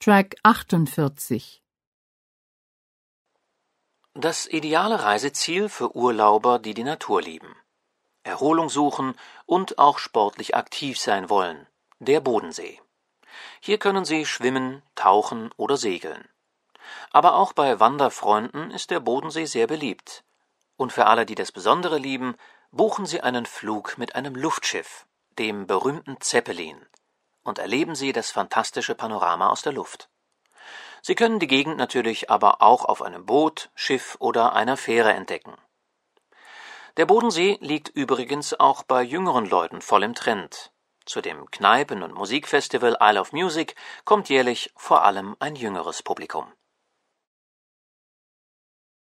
Track 48. Das ideale Reiseziel für Urlauber, die die Natur lieben, Erholung suchen und auch sportlich aktiv sein wollen, der Bodensee. Hier können Sie schwimmen, tauchen oder segeln. Aber auch bei Wanderfreunden ist der Bodensee sehr beliebt. Und für alle, die das Besondere lieben, buchen Sie einen Flug mit einem Luftschiff, dem berühmten Zeppelin, und erleben Sie das fantastische Panorama aus der Luft. Sie können die Gegend natürlich aber auch auf einem Boot, Schiff oder einer Fähre entdecken. Der Bodensee liegt übrigens auch bei jüngeren Leuten voll im Trend. Zu dem Kneipen- und Musikfestival Isle of Music kommt jährlich vor allem ein jüngeres Publikum.